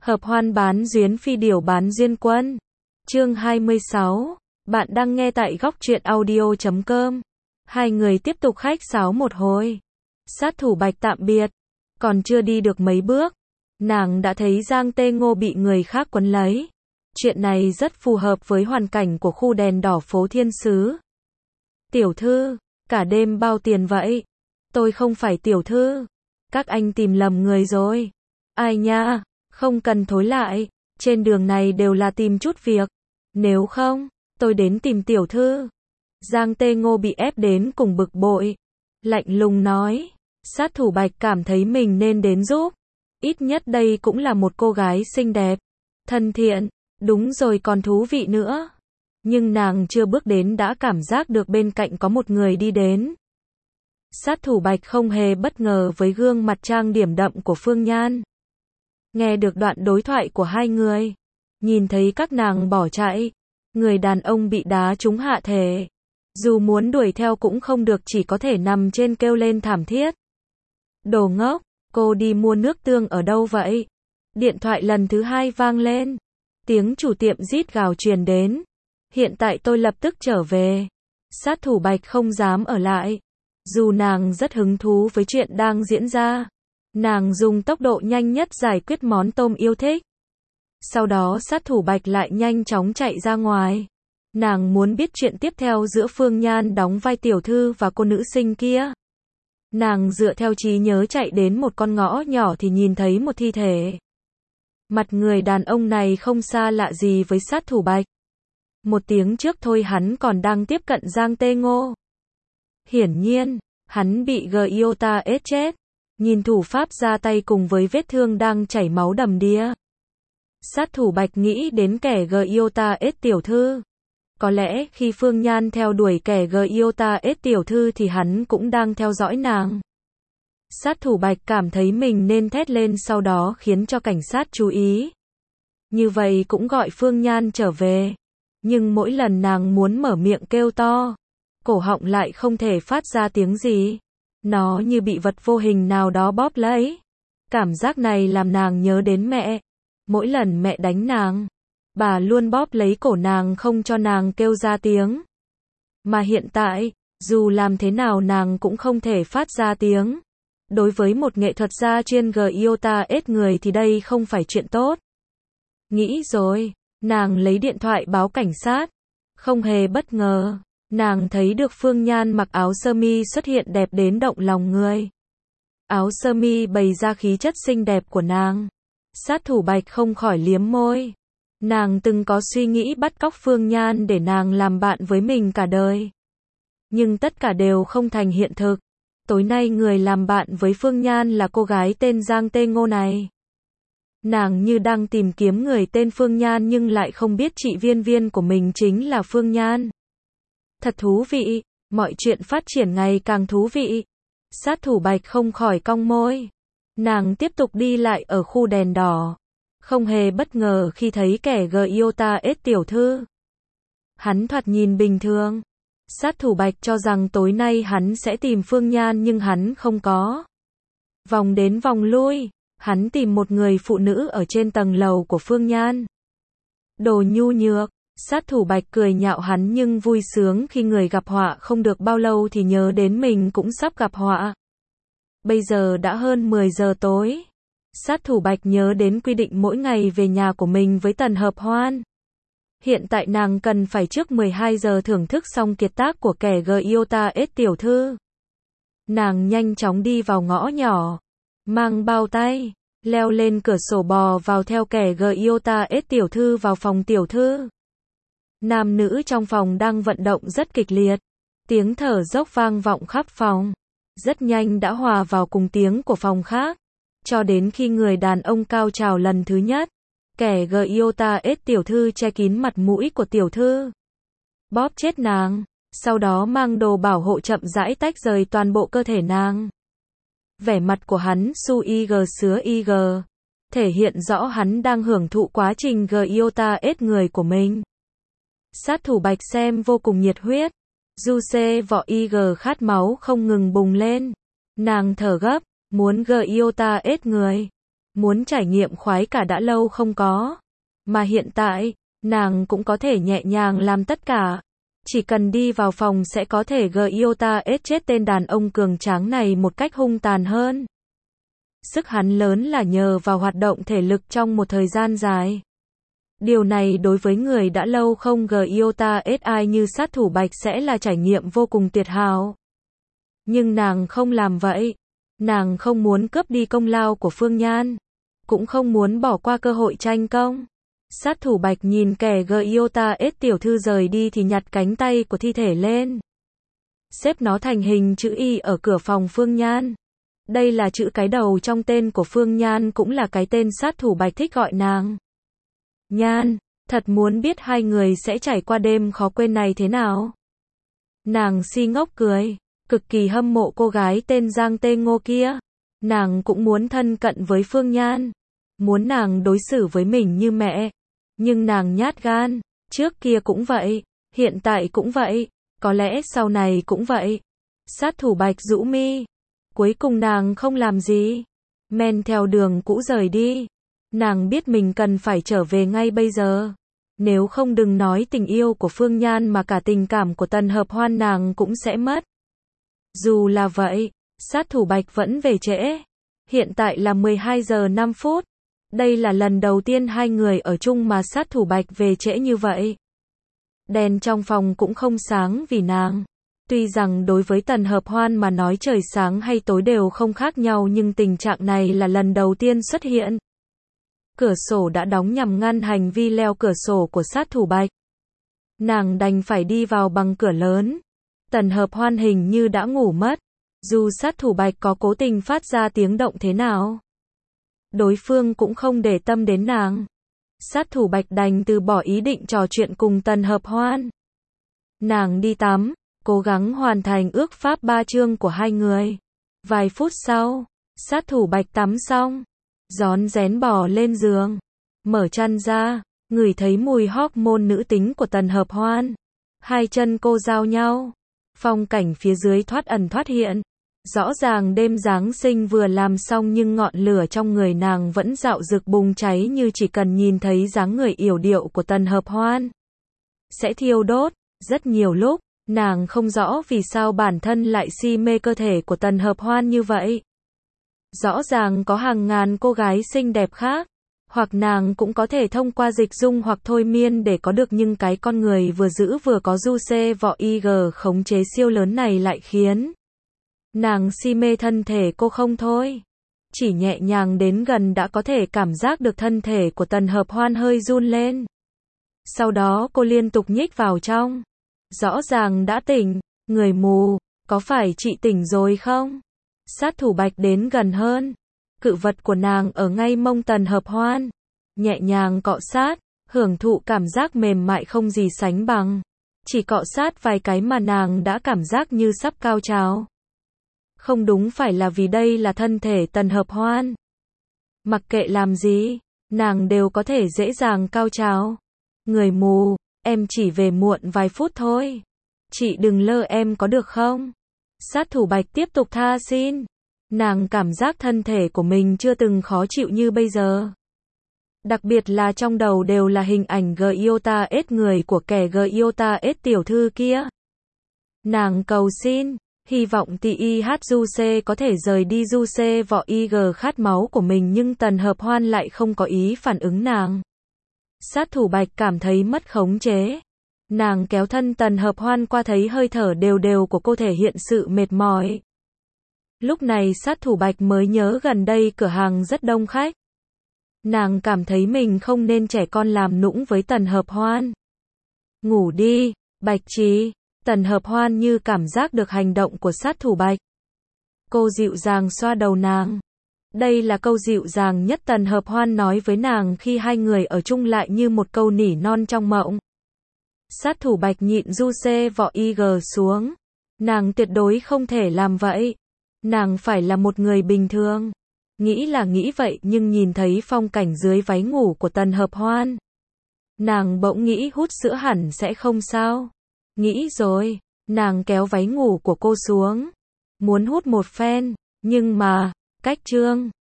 Hợp hoan bán duyên phi điểu bán duyên quân. Chương 26. Bạn đang nghe tại góc truyện audio.com. Hai người tiếp tục khách sáo một hồi. Sát thủ Bạch tạm biệt. Còn chưa đi được mấy bước, nàng đã thấy Giang Tê Ngô bị người khác quấn lấy. Chuyện này rất phù hợp với hoàn cảnh của khu đèn đỏ phố Thiên Sứ. Tiểu thư, cả đêm bao tiền vậy? Tôi không phải tiểu thư. Các anh tìm lầm người rồi. Ai nha, không cần thối lại. Trên đường này đều là tìm chút việc. Nếu không, tôi đến tìm tiểu thư. Giang Tê Ngô bị ép đến cùng bực bội. Lạnh lùng nói. Sát thủ Bạch cảm thấy mình nên đến giúp. Ít nhất đây cũng là một cô gái xinh đẹp, thân thiện, đúng rồi còn thú vị nữa. Nhưng nàng chưa bước đến đã cảm giác được bên cạnh có một người đi đến. Sát thủ Bạch không hề bất ngờ với gương mặt trang điểm đậm của Phương Nhan. Nghe được đoạn đối thoại của hai người, nhìn thấy các nàng bỏ chạy, người đàn ông bị đá trúng hạ thể. Dù muốn đuổi theo cũng không được, chỉ có thể nằm trên kêu lên thảm thiết. Đồ ngốc, cô đi mua nước tương ở đâu vậy? Điện thoại lần thứ hai vang lên. Tiếng chủ tiệm rít gào truyền đến. Hiện tại tôi lập tức trở về. Sát thủ Bạch không dám ở lại. Dù nàng rất hứng thú với chuyện đang diễn ra, nàng dùng tốc độ nhanh nhất giải quyết món tôm yêu thích. Sau đó sát thủ Bạch lại nhanh chóng chạy ra ngoài. Nàng muốn biết chuyện tiếp theo giữa Phương Nhan đóng vai tiểu thư và cô nữ sinh kia. Nàng dựa theo trí nhớ chạy đến một con ngõ nhỏ thì nhìn thấy một thi thể. Mặt người đàn ông này không xa lạ gì với sát thủ Bạch. Một tiếng trước thôi hắn còn đang tiếp cận Giang Tê Ngô. Hiển nhiên, hắn bị Gyota ết chết. Nhìn thủ pháp ra tay cùng với vết thương đang chảy máu đầm đìa. Sát thủ Bạch nghĩ đến kẻ Gyota ết tiểu thư. Có lẽ khi Phương Nhan theo đuổi kẻ Gyota ết tiểu thư thì hắn cũng đang theo dõi nàng. Sát thủ Bạch cảm thấy mình nên thét lên, sau đó khiến cho cảnh sát chú ý. Như vậy cũng gọi Phương Nhan trở về. Nhưng mỗi lần nàng muốn mở miệng kêu to, cổ họng lại không thể phát ra tiếng gì. Nó như bị vật vô hình nào đó bóp lấy. Cảm giác này làm nàng nhớ đến mẹ. Mỗi lần mẹ đánh nàng, bà luôn bóp lấy cổ nàng không cho nàng kêu ra tiếng. Mà hiện tại, dù làm thế nào nàng cũng không thể phát ra tiếng. Đối với một nghệ thuật gia chuyên Gyota ết người thì đây không phải chuyện tốt. Nghĩ rồi, nàng lấy điện thoại báo cảnh sát. Không hề bất ngờ, nàng thấy được Phương Nhan mặc áo sơ mi xuất hiện đẹp đến động lòng người. Áo sơ mi bày ra khí chất xinh đẹp của nàng. Sát thủ Bạch không khỏi liếm môi. Nàng từng có suy nghĩ bắt cóc Phương Nhan để nàng làm bạn với mình cả đời. Nhưng tất cả đều không thành hiện thực. Tối nay người làm bạn với Phương Nhan là cô gái tên Giang Tê Ngô này. Nàng như đang tìm kiếm người tên Phương Nhan nhưng lại không biết chị Viên Viên của mình chính là Phương Nhan. Thật thú vị, mọi chuyện phát triển ngày càng thú vị. Sát thủ Bạch không khỏi cong môi. Nàng tiếp tục đi lại ở khu đèn đỏ. Không hề bất ngờ khi thấy kẻ Gyota ết tiểu thư. Hắn thoạt nhìn bình thường. Sát thủ Bạch cho rằng tối nay hắn sẽ tìm Phương Nhan nhưng hắn không có. Vòng đến vòng lui, hắn tìm một người phụ nữ ở trên tầng lầu của Phương Nhan. Đồ nhu nhược, sát thủ Bạch cười nhạo hắn nhưng vui sướng khi người gặp họa không được bao lâu thì nhớ đến mình cũng sắp gặp họa. Bây giờ đã hơn 10 giờ tối. Sát thủ Bạch nhớ đến quy định mỗi ngày về nhà của mình với tần hợp hoan. Hiện tại nàng cần phải trước 12 giờ thưởng thức xong kiệt tác của kẻ Gyota ết tiểu thư. Nàng nhanh chóng đi vào ngõ nhỏ, mang bao tay, leo lên cửa sổ bò vào theo kẻ Gyota ết tiểu thư vào phòng tiểu thư. Nam nữ trong phòng đang vận động rất kịch liệt. Tiếng thở dốc vang vọng khắp phòng. Rất nhanh đã hòa vào cùng tiếng của phòng khác. Cho đến khi người đàn ông cao trào lần thứ nhất, kẻ Gyota ết tiểu thư che kín mặt mũi của tiểu thư. Bóp chết nàng, sau đó mang đồ bảo hộ chậm rãi tách rời toàn bộ cơ thể nàng. Vẻ mặt của hắn su ig sứa ig, thể hiện rõ hắn đang hưởng thụ quá trình Gyota ết người của mình. Sát thủ Bạch xem vô cùng nhiệt huyết. Juice vỏ ig khát máu không ngừng bùng lên. Nàng thở gấp, muốn Gyota ết người. Muốn trải nghiệm khoái cả đã lâu không có. Mà hiện tại, nàng cũng có thể nhẹ nhàng làm tất cả. Chỉ cần đi vào phòng sẽ có thể Giota chết tên đàn ông cường tráng này một cách hung tàn hơn. Sức hắn lớn là nhờ vào hoạt động thể lực trong một thời gian dài. Điều này đối với người đã lâu không Giota ai như sát thủ Bạch sẽ là trải nghiệm vô cùng tuyệt hảo. Nhưng nàng không làm vậy. Nàng không muốn cướp đi công lao của Phương Nhan. Cũng không muốn bỏ qua cơ hội tranh công. Sát thủ Bạch nhìn kẻ Giota tiểu thư rời đi thì nhặt cánh tay của thi thể lên. Xếp nó thành hình chữ Y ở cửa phòng Phương Nhan. Đây là chữ cái đầu trong tên của Phương Nhan, cũng là cái tên sát thủ Bạch thích gọi nàng. Nhan, thật muốn biết hai người sẽ trải qua đêm khó quên này thế nào. Nàng si ngốc cười, cực kỳ hâm mộ cô gái tên Giang Tê Ngô kia. Nàng cũng muốn thân cận với Phương Nhan. Muốn nàng đối xử với mình như mẹ. Nhưng nàng nhát gan, trước kia cũng vậy, hiện tại cũng vậy, có lẽ sau này cũng vậy. Sát thủ Bạch rũ mi. Cuối cùng nàng không làm gì. Men theo đường cũ rời đi. Nàng biết mình cần phải trở về ngay bây giờ. Nếu không đừng nói tình yêu của Phương Nhan mà cả tình cảm của Tần Hợp Hoan nàng cũng sẽ mất. Dù là vậy, sát thủ Bạch vẫn về trễ. Hiện tại là 12 giờ 5 phút. Đây là lần đầu tiên hai người ở chung mà sát thủ Bạch về trễ như vậy. Đèn trong phòng cũng không sáng vì nàng. Tuy rằng đối với Tần Hợp Hoan mà nói trời sáng hay tối đều không khác nhau, nhưng tình trạng này là lần đầu tiên xuất hiện. Cửa sổ đã đóng nhằm ngăn hành vi leo cửa sổ của sát thủ Bạch. Nàng đành phải đi vào bằng cửa lớn. Tần Hợp Hoan hình như đã ngủ mất. Dù sát thủ Bạch có cố tình phát ra tiếng động thế nào, đối phương cũng không để tâm đến nàng. Sát thủ Bạch đành từ bỏ ý định trò chuyện cùng Tần Hợp Hoan. Nàng đi tắm, cố gắng hoàn thành ước pháp 3 chương của hai người. Vài phút sau, sát thủ Bạch tắm xong, rón rén bò lên giường, mở chăn ra, ngửi thấy mùi hormone nữ tính của Tần Hợp Hoan. Hai chân cô giao nhau, phong cảnh phía dưới thoát ẩn thoát hiện. Rõ ràng đêm Giáng sinh vừa làm xong nhưng ngọn lửa trong người nàng vẫn rạo rực bùng cháy, như chỉ cần nhìn thấy dáng người yểu điệu của Tần Hợp Hoan sẽ thiêu đốt. Rất nhiều lúc, nàng không rõ vì sao bản thân lại si mê cơ thể của Tần Hợp Hoan như vậy. Rõ ràng có hàng ngàn cô gái xinh đẹp khác, hoặc nàng cũng có thể thông qua dịch dung hoặc thôi miên để có được, nhưng cái con người vừa giữ vừa có du xê võ IG khống chế siêu lớn này lại khiến nàng si mê thân thể cô không thôi. Chỉ nhẹ nhàng đến gần đã có thể cảm giác được thân thể của Tần Hợp Hoan hơi run lên. Sau đó cô liên tục nhích vào trong. Rõ ràng đã tỉnh, người mù, có phải chị tỉnh rồi không? Sát thủ Bạch đến gần hơn. Cự vật của nàng ở ngay mông Tần Hợp Hoan. Nhẹ nhàng cọ sát, hưởng thụ cảm giác mềm mại không gì sánh bằng. Chỉ cọ sát vài cái mà nàng đã cảm giác như sắp cao trào. Không đúng phải là vì đây là thân thể Tần Hợp Hoan. Mặc kệ làm gì, nàng đều có thể dễ dàng cao trào. Người mù, em chỉ về muộn vài phút thôi. Chị đừng lơ em có được không? Sát thủ Bạch tiếp tục tha xin. Nàng cảm giác thân thể của mình chưa từng khó chịu như bây giờ. Đặc biệt là trong đầu đều là hình ảnh Giota người của kẻ Giota tiểu thư kia. Nàng cầu xin, hy vọng TIH Juice có thể rời đi Juice võ IG khát máu của mình, nhưng Tần Hợp Hoan lại không có ý phản ứng nàng. Sát thủ Bạch cảm thấy mất khống chế. Nàng kéo thân Tần Hợp Hoan qua, thấy hơi thở đều đều của cô thể hiện sự mệt mỏi. Lúc này sát thủ Bạch mới nhớ gần đây cửa hàng rất đông khách. Nàng cảm thấy mình không nên trẻ con làm nũng với Tần Hợp Hoan. Ngủ đi, Bạch Trí. Tần Hợp Hoan như cảm giác được hành động của sát thủ Bạch. Cô dịu dàng xoa đầu nàng. Đây là câu dịu dàng nhất Tần Hợp Hoan nói với nàng khi hai người ở chung, lại như một câu nỉ non trong mộng. Sát thủ Bạch nhịn Juice võ IG xuống. Nàng tuyệt đối không thể làm vậy. Nàng phải là một người bình thường. Nghĩ là nghĩ vậy, nhưng nhìn thấy phong cảnh dưới váy ngủ của Tần Hợp Hoan, nàng bỗng nghĩ hút sữa hẳn sẽ không sao. Nghĩ rồi, nàng kéo váy ngủ của cô xuống, muốn hút một phen, nhưng mà, cách chương